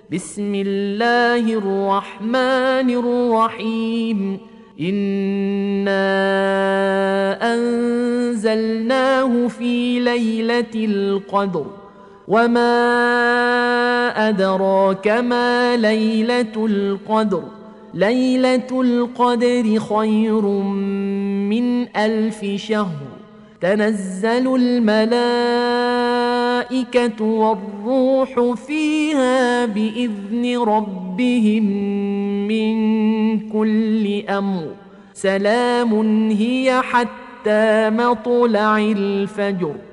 بسم الله الرحمن الرحيم إنا أنزلناه في ليلة القدر وما أدراك ما ليلة القدر ليلة القدر خير من 1000 شهر تنزل الملائكة والروح فيها بإذن ربهم من كل أمر سلام هي حتى مطلع الفجر